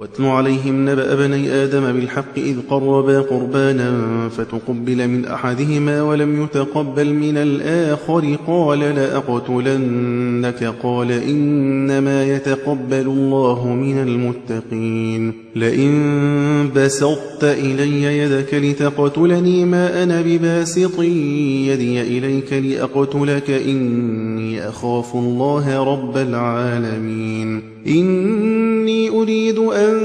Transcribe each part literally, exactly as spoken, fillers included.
واتل عليهم نبأ بني آدم بالحق إذ قربا قربانا فتقبل من أحدهما ولم يتقبل من الآخر قال لأقتلنك قال إنما يتقبل الله من المتقين لئن بسطت إلي يدك لتقتلني ما أنا بباسط يدي إليك لأقتلك إني أخاف الله رب العالمين إني أريد أن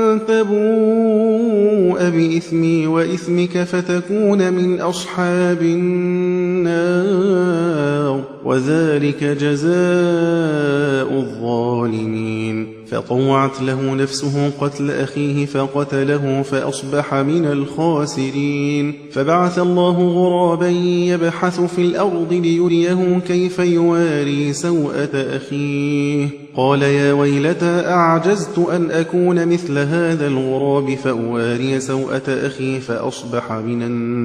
تبوء بإثمي وإثمك فتكون من أصحاب النار وذلك جزاء الظالمين فطوعت له نفسه قتل أخيه فقتله فأصبح من الخاسرين فبعث الله غرابا يبحث في الأرض ليريه كيف يواري سوءة أخيه قال يا ويلتى أعجزت أن أكون مثل هذا الغراب فأواري سوءة أخي فأصبح من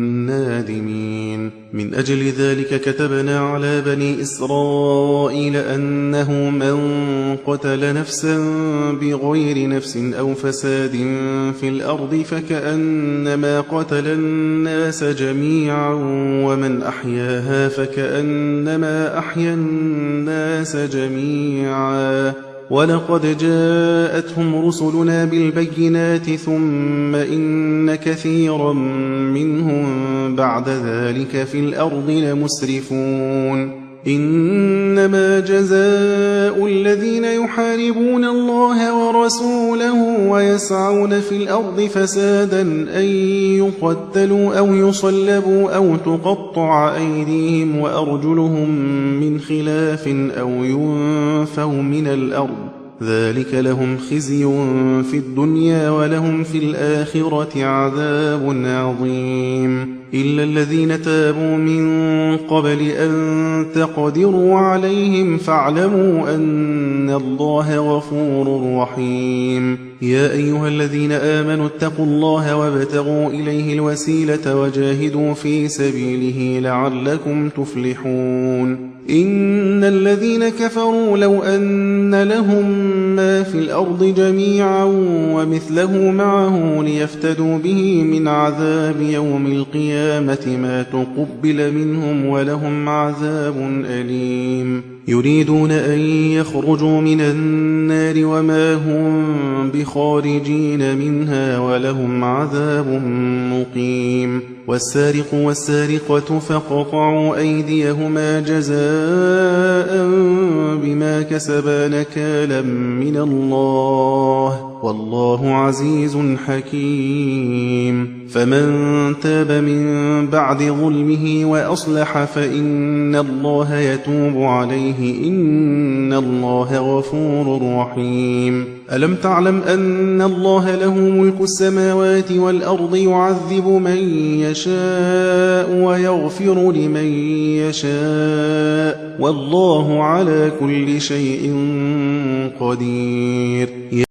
النادمين من أجل ذلك كتبنا على بني إسرائيل أنه من قتل نفسا بغير نفس أو فساد في الأرض فكأنما قتل الناس جميعا ومن أحياها فكأنما أحيا الناس جميعا ولقد جاءتهم رسلنا بالبينات ثم إن كثيرا منهم بعد ذلك في الأرض لمسرفون إنما جزاء الذين يحاربون الله ورسوله ويسعون في الأرض فسادا أن يقتلوا أو يصلبوا أو تقطع أيديهم وأرجلهم من خلاف أو ينفوا من الأرض ذلك لهم خزي في الدنيا ولهم في الآخرة عذاب عظيم إلا الذين تابوا من قبل أن تقدروا عليهم فاعلموا أن الله غفور رحيم يا أيها الذين آمنوا اتقوا الله وابتغوا إليه الوسيلة وجاهدوا في سبيله لعلكم تفلحون إن الذين كفروا لو أن لهم ما في الأرض جميعا ومثله معه ليفتدوا به من عذاب يوم القيامة ما تقبل منهم ولهم عذاب أليم يريدون أن يخرجوا من النار وما هم بخارجين منها ولهم عذاب مقيم والسارق والسارقة فاقطعوا أيديهما جزاء بما كسبا نكالا من الله والله عزيز حكيم فمن تاب من بعد ظلمه وأصلح فإن الله يتوب عليه إن الله غفور رحيم ألم تعلم أن الله له ملك السماوات والأرض يعذب من يشاء ويغفر لمن يشاء والله على كل شيء قدير